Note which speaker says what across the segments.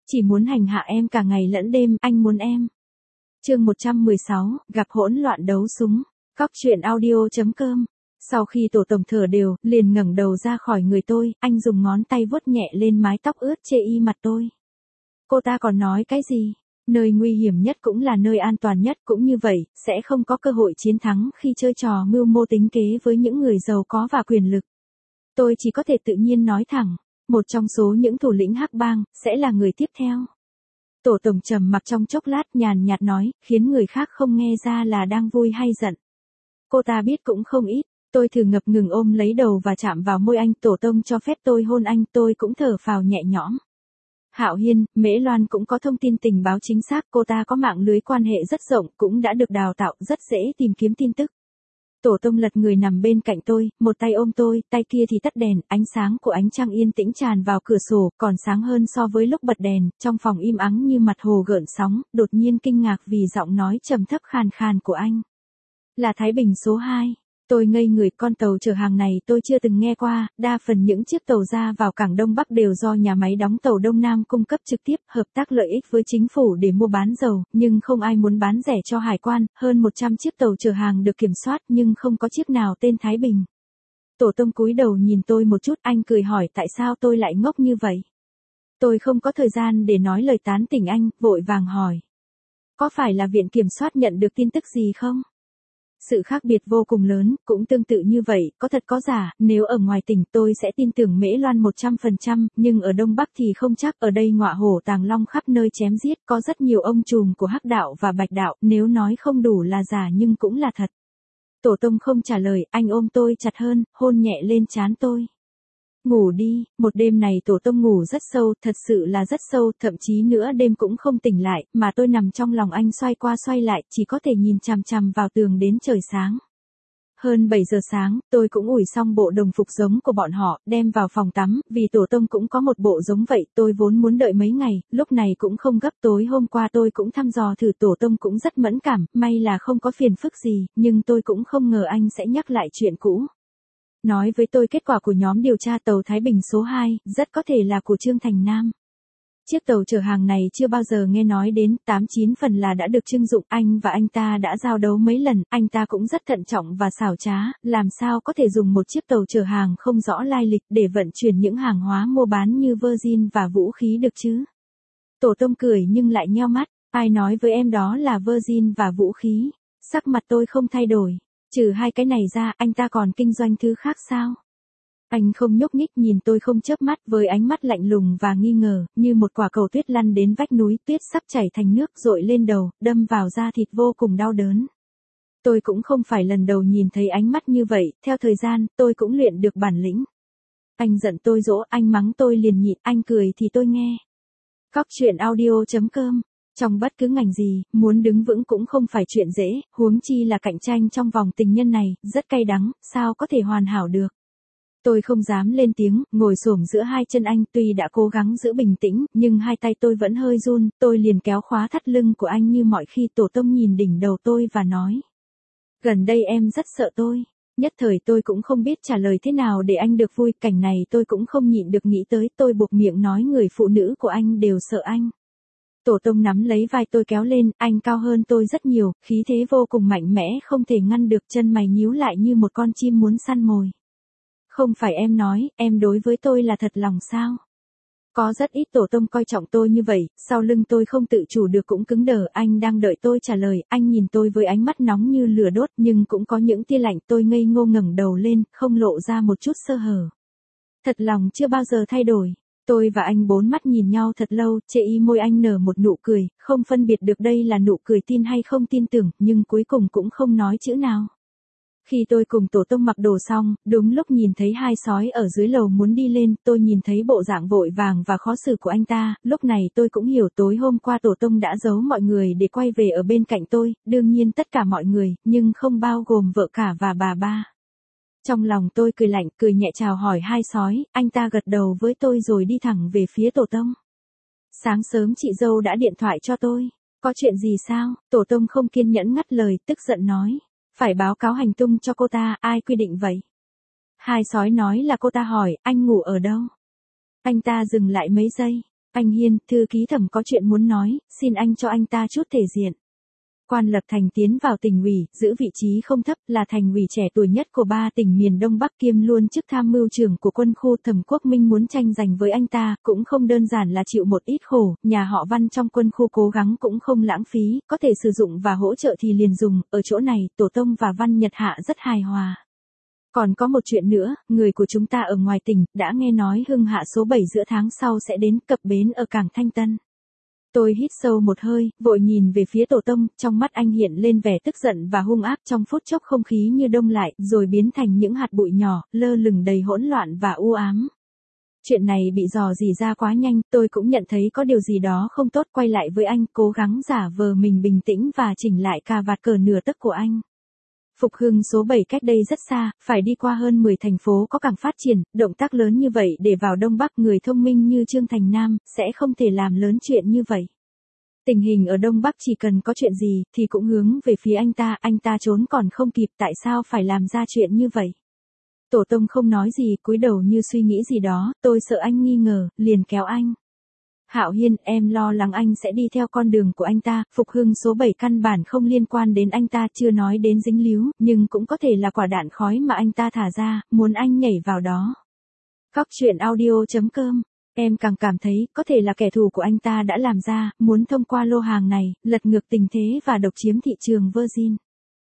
Speaker 1: chỉ muốn hành hạ em cả ngày lẫn đêm, anh muốn em. Chương 116, gặp hỗn loạn đấu súng. Cóc truyện audio.com. Sau khi tổ tổng thở đều, liền ngẩng đầu ra khỏi người tôi, anh dùng ngón tay vuốt nhẹ lên mái tóc ướt chê y mặt tôi. Cô ta còn nói cái gì? Nơi nguy hiểm nhất cũng là nơi an toàn nhất, cũng như vậy, sẽ không có cơ hội chiến thắng khi chơi trò mưu mô tính kế với những người giàu có và quyền lực. Tôi chỉ có thể tự nhiên nói thẳng, một trong số những thủ lĩnh hắc bang, sẽ là người tiếp theo. Tổ tổng trầm mặc trong chốc lát nhàn nhạt nói, khiến người khác không nghe ra là đang vui hay giận. Cô ta biết cũng không ít, tôi thử ngập ngừng ôm lấy đầu và chạm vào môi anh, tổ tông cho phép tôi hôn anh, tôi cũng thở phào nhẹ nhõm. Hạo Hiên, Mễ Loan cũng có thông tin tình báo chính xác, cô ta có mạng lưới quan hệ rất rộng, cũng đã được đào tạo, rất dễ tìm kiếm tin tức. Tổ tông lật người nằm bên cạnh tôi, một tay ôm tôi, tay kia thì tắt đèn, ánh sáng của ánh trăng yên tĩnh tràn vào cửa sổ, còn sáng hơn so với lúc bật đèn, trong phòng im ắng như mặt hồ gợn sóng, đột nhiên kinh ngạc vì giọng nói trầm thấp khàn khàn của anh. Là Thái Bình số 2. Tôi ngây người, con tàu chở hàng này tôi chưa từng nghe qua, đa phần những chiếc tàu ra vào cảng Đông Bắc đều do nhà máy đóng tàu Đông Nam cung cấp trực tiếp, hợp tác lợi ích với chính phủ để mua bán dầu, nhưng không ai muốn bán rẻ cho hải quan, hơn 100 chiếc tàu chở hàng được kiểm soát nhưng không có chiếc nào tên Thái Bình. Tổ tông cúi đầu nhìn tôi một chút, anh cười hỏi tại sao tôi lại ngốc như vậy. Tôi không có thời gian để nói lời tán tỉnh anh, vội vàng hỏi. Có phải là viện kiểm soát nhận được tin tức gì không? Sự khác biệt vô cùng lớn, cũng tương tự như vậy, có thật có giả, nếu ở ngoài tỉnh tôi sẽ tin tưởng Mễ Loan 100%, nhưng ở Đông Bắc thì không chắc, ở đây ngọa hổ tàng long khắp nơi chém giết, có rất nhiều ông trùm của hắc đạo và bạch đạo, nếu nói không đủ là giả nhưng cũng là thật. Tổ tông không trả lời, anh ôm tôi chặt hơn, hôn nhẹ lên trán tôi. Ngủ đi, một đêm này tổ tông ngủ rất sâu, thật sự là rất sâu, thậm chí nửa đêm cũng không tỉnh lại, mà tôi nằm trong lòng anh xoay qua xoay lại, chỉ có thể nhìn chằm chằm vào tường đến trời sáng. Hơn 7 giờ sáng, tôi cũng ủi xong bộ đồng phục giống của bọn họ, đem vào phòng tắm, vì tổ tông cũng có một bộ giống vậy, tôi vốn muốn đợi mấy ngày, lúc này cũng không gấp, tối hôm qua tôi cũng thăm dò thử, tổ tông cũng rất mẫn cảm, may là không có phiền phức gì, nhưng tôi cũng không ngờ anh sẽ nhắc lại chuyện cũ. Nói với tôi kết quả của nhóm điều tra tàu Thái Bình số 2, rất có thể là của Trương Thành Nam. Chiếc tàu chở hàng này chưa bao giờ nghe nói đến, 89 phần là đã được trưng dụng, anh và anh ta đã giao đấu mấy lần, anh ta cũng rất thận trọng và xảo trá, làm sao có thể dùng một chiếc tàu chở hàng không rõ lai lịch để vận chuyển những hàng hóa mua bán như Virgin và vũ khí được chứ. Tổ tông cười nhưng lại nheo mắt, ai nói với em đó là Virgin và vũ khí, sắc mặt tôi không thay đổi. Trừ hai cái này ra, anh ta còn kinh doanh thứ khác sao? Anh không nhúc nhích nhìn tôi không chớp mắt với ánh mắt lạnh lùng và nghi ngờ, như một quả cầu tuyết lăn đến vách núi, tuyết sắp chảy thành nước dội lên đầu, đâm vào da thịt vô cùng đau đớn. Tôi cũng không phải lần đầu nhìn thấy ánh mắt như vậy, theo thời gian, tôi cũng luyện được bản lĩnh. Anh giận tôi dỗ, anh mắng tôi liền nhịn, anh cười thì tôi nghe. Cóc truyện audio.com. Trong bất cứ ngành gì, muốn đứng vững cũng không phải chuyện dễ, huống chi là cạnh tranh trong vòng tình nhân này, rất cay đắng, sao có thể hoàn hảo được. Tôi không dám lên tiếng, ngồi xổm giữa hai chân anh, tuy đã cố gắng giữ bình tĩnh, nhưng hai tay tôi vẫn hơi run, tôi liền kéo khóa thắt lưng của anh như mọi khi. Tổ tông nhìn đỉnh đầu tôi và nói. Gần đây em rất sợ tôi. Nhất thời tôi cũng không biết trả lời thế nào để anh được vui, cảnh này tôi cũng không nhịn được nghĩ tới, tôi buộc miệng nói người phụ nữ của anh đều sợ anh. Tổ tông nắm lấy vai tôi kéo lên, anh cao hơn tôi rất nhiều, khí thế vô cùng mạnh mẽ không thể ngăn được, chân mày nhíu lại như một con chim muốn săn mồi. Không phải em nói, em đối với tôi là thật lòng sao? Có rất ít tổ tông coi trọng tôi như vậy, sau lưng tôi không tự chủ được cũng cứng đờ, anh đang đợi tôi trả lời, anh nhìn tôi với ánh mắt nóng như lửa đốt nhưng cũng có những tia lạnh, tôi ngây ngô ngẩng đầu lên, không lộ ra một chút sơ hở. Thật lòng chưa bao giờ thay đổi. Tôi và anh bốn mắt nhìn nhau thật lâu, chê y môi anh nở một nụ cười, không phân biệt được đây là nụ cười tin hay không tin tưởng, nhưng cuối cùng cũng không nói chữ nào. Khi tôi cùng tổ tông mặc đồ xong, đúng lúc nhìn thấy hai sói ở dưới lầu muốn đi lên, tôi nhìn thấy bộ dạng vội vàng và khó xử của anh ta, lúc này tôi cũng hiểu tối hôm qua tổ tông đã giấu mọi người để quay về ở bên cạnh tôi, đương nhiên tất cả mọi người, nhưng không bao gồm vợ cả và bà ba. Trong lòng tôi cười lạnh, cười nhẹ chào hỏi hai sói, anh ta gật đầu với tôi rồi đi thẳng về phía tổ tông. Sáng sớm chị dâu đã điện thoại cho tôi. Có chuyện gì sao? Tổ tông không kiên nhẫn ngắt lời, tức giận nói. Phải báo cáo hành tung cho cô ta, ai quy định vậy? Hai sói nói là cô ta hỏi, anh ngủ ở đâu? Anh ta dừng lại mấy giây. Anh Hiên, thư ký Thẩm có chuyện muốn nói, xin anh cho anh ta chút thể diện. Quan Lập Thành tiến vào tỉnh ủy, giữ vị trí không thấp, là thành ủy trẻ tuổi nhất của 3 tỉnh miền Đông Bắc, kiêm luôn chức tham mưu trưởng của quân khu. Thẩm Quốc Minh muốn tranh giành với anh ta, cũng không đơn giản là chịu một ít khổ, nhà họ Văn trong quân khu cố gắng cũng không lãng phí, có thể sử dụng và hỗ trợ thì liền dùng, ở chỗ này, Tổ Tông và Văn Nhật Hạ rất hài hòa. Còn có một chuyện nữa, người của chúng ta ở ngoài tỉnh, đã nghe nói Hưng Hạ số 7 giữa tháng sau sẽ đến cập bến ở cảng Thanh Tân. Tôi hít sâu một hơi, vội nhìn về phía Tổ Tông, trong mắt anh hiện lên vẻ tức giận và hung ác, trong phút chốc không khí như đông lại, rồi biến thành những hạt bụi nhỏ, lơ lửng đầy hỗn loạn và u ám. Chuyện này bị dò dỉ ra quá nhanh, tôi cũng nhận thấy có điều gì đó không tốt, quay lại với anh, cố gắng giả vờ mình bình tĩnh và chỉnh lại cà vạt cờ nửa tấc của anh. Phục Hưng số 7 cách đây rất xa, phải đi qua hơn 10 thành phố có cảng phát triển, động tác lớn như vậy để vào Đông Bắc, người thông minh như Trương Thành Nam, sẽ không thể làm lớn chuyện như vậy. Tình hình ở Đông Bắc chỉ cần có chuyện gì, thì cũng hướng về phía anh ta trốn còn không kịp, tại sao phải làm ra chuyện như vậy? Tổ Tông không nói gì, cúi đầu như suy nghĩ gì đó, tôi sợ anh nghi ngờ, liền kéo anh. Hạo Hiên, em lo lắng anh sẽ đi theo con đường của anh ta, Phục Hưng số 7 căn bản không liên quan đến anh ta, chưa nói đến dính líu, nhưng cũng có thể là quả đạn khói mà anh ta thả ra, muốn anh nhảy vào đó. Cóc truyện audio.com. Em càng cảm thấy, có thể là kẻ thù của anh ta đã làm ra, muốn thông qua lô hàng này, lật ngược tình thế và độc chiếm thị trường Virgin.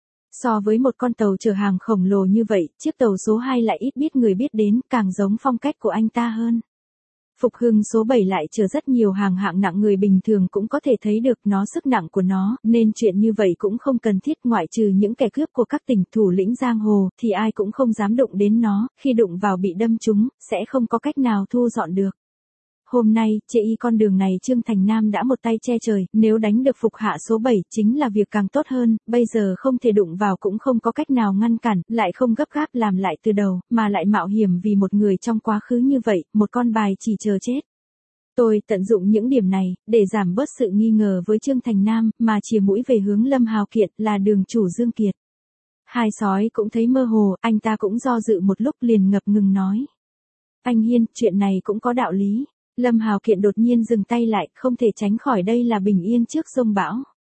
Speaker 1: So với một con tàu chở hàng khổng lồ như vậy, chiếc tàu số 2 lại ít biết người biết đến, càng giống phong cách của anh ta hơn. Phục Hưng số 7 lại chở rất nhiều hàng hạng nặng, người bình thường cũng có thể thấy được nó sức nặng của nó, nên chuyện như vậy cũng không cần thiết, ngoại trừ những kẻ cướp của các tỉnh thủ lĩnh giang hồ, thì ai cũng không dám đụng đến nó, khi đụng vào bị đâm trúng, sẽ không có cách nào thu dọn được. Hôm nay, chê y con đường này Trương Thành Nam đã một tay che trời, nếu đánh được Phục Hạ số 7 chính là việc càng tốt hơn, bây giờ không thể đụng vào cũng không có cách nào ngăn cản, lại không gấp gáp làm lại từ đầu, mà lại mạo hiểm vì một người trong quá khứ như vậy, một con bài chỉ chờ chết. Tôi tận dụng những điểm này, để giảm bớt sự nghi ngờ với Trương Thành Nam, mà chìa mũi về hướng Lâm Hào Kiệt, là đường chủ Dương Kiệt. Hai sói cũng thấy mơ hồ, anh ta cũng do dự một lúc liền ngập ngừng nói. Anh Hiên, chuyện này cũng có đạo lý. Lâm Hào Kiện đột nhiên dừng tay lại, không thể tránh khỏi đây là bình yên trước giông bão.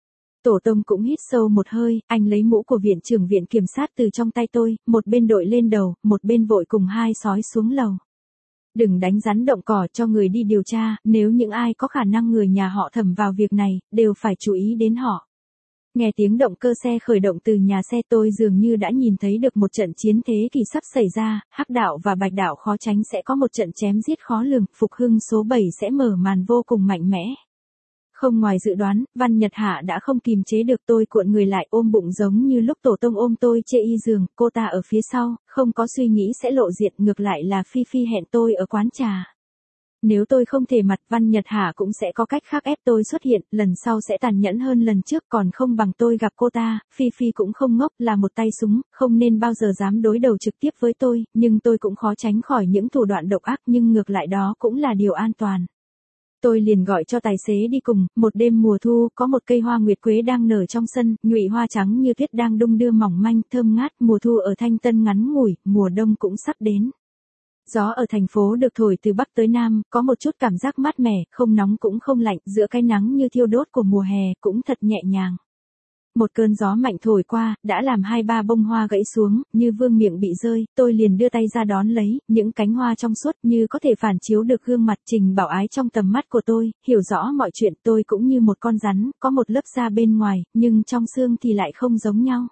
Speaker 1: Tổ Tông cũng hít sâu một hơi, anh lấy mũ của viện trưởng viện kiểm sát từ trong tay tôi, một bên đội lên đầu, một bên vội cùng hai sói xuống lầu. Đừng đánh rắn động cỏ, cho người đi điều tra, nếu những ai có khả năng người nhà họ Thẩm vào việc này, đều phải chú ý đến họ. Nghe tiếng động cơ xe khởi động từ nhà xe, tôi dường như đã nhìn thấy được một trận chiến thế kỷ sắp xảy ra, Hắc đạo và Bạch đạo khó tránh sẽ có một trận chém giết khó lường, Phục Hưng số 7 sẽ mở màn vô cùng mạnh mẽ. Không ngoài dự đoán, Văn Nhật Hạ đã không kìm chế được, tôi cuộn người lại ôm bụng giống như lúc Tổ Tông ôm tôi chê y giường, cô ta ở phía sau, không có suy nghĩ sẽ lộ diện, ngược lại là Phi Phi hẹn tôi ở quán trà. Nếu tôi không thể mặt, Văn Nhật Hạ cũng sẽ có cách khác ép tôi xuất hiện, lần sau sẽ tàn nhẫn hơn lần trước, còn không bằng tôi gặp cô ta. Phi Phi cũng không ngốc, là một tay súng, không nên bao giờ dám đối đầu trực tiếp với tôi, nhưng tôi cũng khó tránh khỏi những thủ đoạn độc ác, nhưng ngược lại đó cũng là điều an toàn. Tôi liền gọi cho tài xế đi cùng. Một đêm mùa thu, có một cây hoa nguyệt quế đang nở trong sân, nhụy hoa trắng như tuyết đang đung đưa mỏng manh, thơm ngát. Mùa thu ở Thanh Tân ngắn ngủi, mùa đông cũng sắp đến. Gió ở thành phố được thổi từ bắc tới nam, có một chút cảm giác mát mẻ, không nóng cũng không lạnh, giữa cái nắng như thiêu đốt của mùa hè, cũng thật nhẹ nhàng. Một cơn gió mạnh thổi qua, đã làm 2-3 bông hoa gãy xuống, như vương miệng bị rơi, tôi liền đưa tay ra đón lấy, những cánh hoa trong suốt như có thể phản chiếu được gương mặt Trình Bảo Ái trong tầm mắt của tôi, hiểu rõ mọi chuyện. Tôi cũng như một con rắn, có một lớp da bên ngoài, nhưng trong xương thì lại không giống nhau.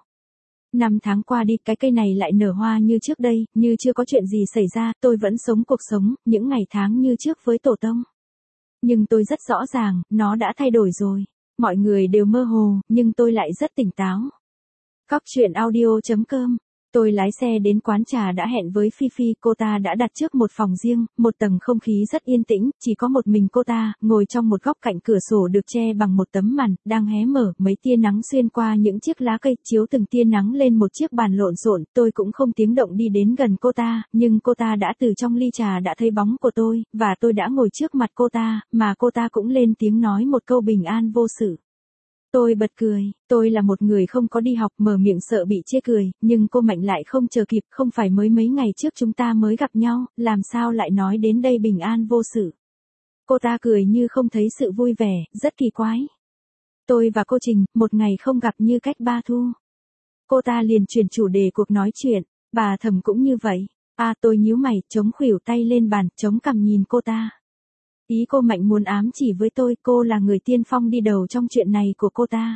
Speaker 1: 5 tháng qua đi, cái cây này lại nở hoa như trước đây, như chưa có chuyện gì xảy ra, tôi vẫn sống cuộc sống, những ngày tháng như trước với Tổ Tông. Nhưng tôi rất rõ ràng, nó đã thay đổi rồi. Mọi người đều mơ hồ, nhưng tôi lại rất tỉnh táo. Cóc truyện audio.com. Tôi lái xe đến quán trà đã hẹn với Phi Phi, cô ta đã đặt trước một phòng riêng, một tầng không khí rất yên tĩnh, chỉ có một mình cô ta, ngồi trong một góc cạnh cửa sổ được che bằng một tấm màn, đang hé mở, mấy tia nắng xuyên qua những chiếc lá cây, chiếu từng tia nắng lên một chiếc bàn lộn xộn. Tôi cũng không tiếng động đi đến gần cô ta, nhưng cô ta đã từ trong ly trà đã thấy bóng của tôi, và tôi đã ngồi trước mặt cô ta, mà cô ta cũng lên tiếng nói một câu bình an vô sự. Tôi bật cười, tôi là một người không có đi học, mở miệng sợ bị chê cười, nhưng cô Mạnh lại không chờ kịp, không phải mới mấy ngày trước chúng ta mới gặp nhau, làm sao lại nói đến đây bình an vô sự. Cô ta cười như không thấy sự vui vẻ, rất kỳ quái. Tôi và cô Trình, một ngày không gặp như cách ba thu. Cô ta liền chuyển chủ đề cuộc nói chuyện, bà Thẩm cũng như vậy. Tôi nhíu mày, chống khuỷu tay lên bàn, chống cằm nhìn cô ta. Ý cô Mạnh muốn ám chỉ với tôi, cô là người tiên phong đi đầu trong chuyện này của cô ta.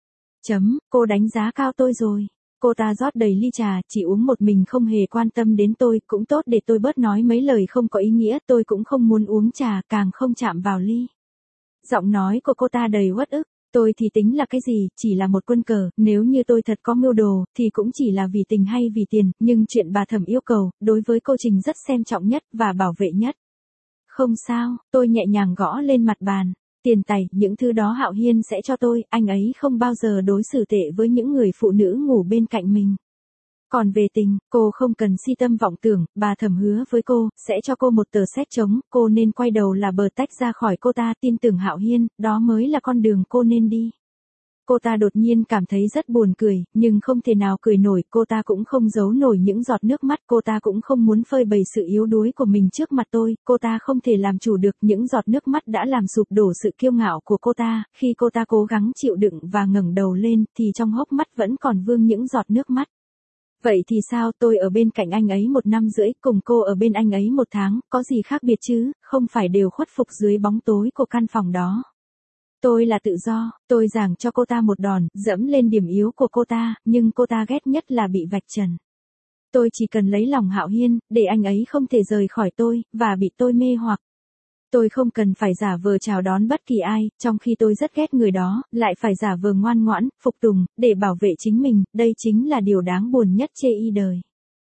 Speaker 1: Cô đánh giá cao tôi rồi. Cô ta rót đầy ly trà, chỉ uống một mình không hề quan tâm đến tôi, cũng tốt để tôi bớt nói mấy lời không có ý nghĩa, tôi cũng không muốn uống trà, càng không chạm vào ly. Giọng nói của cô ta đầy uất ức, tôi thì tính là cái gì, chỉ là một quân cờ, nếu như tôi thật có mưu đồ, thì cũng chỉ là vì tình hay vì tiền, nhưng chuyện bà Thẩm yêu cầu, đối với cô Trình rất xem trọng nhất và bảo vệ nhất. Không sao, tôi nhẹ nhàng gõ lên mặt bàn. Tiền tài, những thứ đó Hạo Hiên sẽ cho tôi, anh ấy không bao giờ đối xử tệ với những người phụ nữ ngủ bên cạnh mình. Còn về tình, cô không cần si tâm vọng tưởng, bà Thẩm hứa với cô, sẽ cho cô một tờ séc trống, cô nên quay đầu là bờ tách ra khỏi cô ta, tin tưởng Hạo Hiên, đó mới là con đường cô nên đi. Cô ta đột nhiên cảm thấy rất buồn cười, nhưng không thể nào cười nổi, cô ta cũng không giấu nổi những giọt nước mắt, cô ta cũng không muốn phơi bày sự yếu đuối của mình trước mặt tôi, cô ta không thể làm chủ được, những giọt nước mắt đã làm sụp đổ sự kiêu ngạo của cô ta, khi cô ta cố gắng chịu đựng và ngẩng đầu lên, thì trong hốc mắt vẫn còn vương những giọt nước mắt. Vậy thì sao, tôi ở bên cạnh anh ấy 1 năm rưỡi, cùng cô ở bên anh ấy 1 tháng, có gì khác biệt chứ, không phải đều khuất phục dưới bóng tối của căn phòng đó. Tôi là tự do, tôi giảng cho cô ta một đòn, dẫm lên điểm yếu của cô ta, nhưng cô ta ghét nhất là bị vạch trần. Tôi chỉ cần lấy lòng Hạo Hiên, để anh ấy không thể rời khỏi tôi, và bị tôi mê hoặc. Tôi không cần phải giả vờ chào đón bất kỳ ai, trong khi tôi rất ghét người đó, lại phải giả vờ ngoan ngoãn, phục tùng, để bảo vệ chính mình, đây chính là điều đáng buồn nhất chê y đời.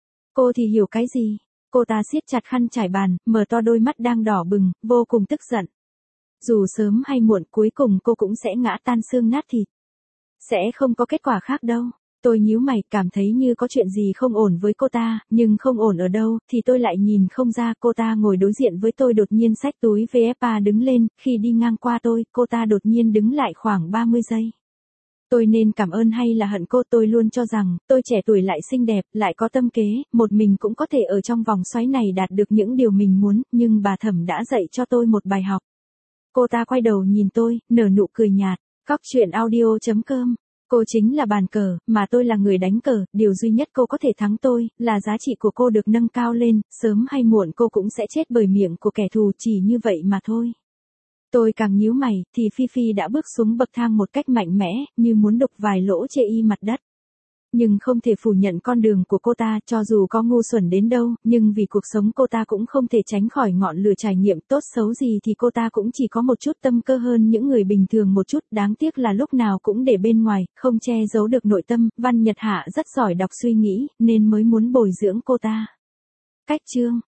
Speaker 1: Cô thì hiểu cái gì? Cô ta siết chặt khăn trải bàn, mở to đôi mắt đang đỏ bừng, vô cùng tức giận. Dù sớm hay muộn cuối cùng cô cũng sẽ ngã tan xương nát thịt. Sẽ không có kết quả khác đâu. Tôi nhíu mày, cảm thấy như có chuyện gì không ổn với cô ta, nhưng không ổn ở đâu, thì tôi lại nhìn không ra. Cô ta ngồi đối diện với tôi đột nhiên xách túi VFA đứng lên, khi đi ngang qua tôi, cô ta đột nhiên đứng lại khoảng 30 giây. Tôi nên cảm ơn hay là hận cô? Tôi luôn cho rằng, tôi trẻ tuổi lại xinh đẹp, lại có tâm kế, một mình cũng có thể ở trong vòng xoáy này đạt được những điều mình muốn, nhưng bà Thẩm đã dạy cho tôi một bài học. Cô ta quay đầu nhìn tôi, nở nụ cười nhạt. Cóc truyện audio.com. Cô chính là bàn cờ, mà tôi là người đánh cờ, điều duy nhất cô có thể thắng tôi, là giá trị của cô được nâng cao lên, sớm hay muộn cô cũng sẽ chết bởi miệng của kẻ thù, chỉ như vậy mà thôi. Tôi càng nhíu mày, thì Phi Phi đã bước xuống bậc thang một cách mạnh mẽ, như muốn đục vài lỗ chê y mặt đất. Nhưng không thể phủ nhận con đường của cô ta, cho dù có ngu xuẩn đến đâu, nhưng vì cuộc sống cô ta cũng không thể tránh khỏi ngọn lửa trải nghiệm, tốt xấu gì thì cô ta cũng chỉ có một chút tâm cơ hơn những người bình thường một chút, đáng tiếc là lúc nào cũng để bên ngoài, không che giấu được nội tâm. Văn Nhật Hạ rất giỏi đọc suy nghĩ, nên mới muốn bồi dưỡng cô ta. Cách chương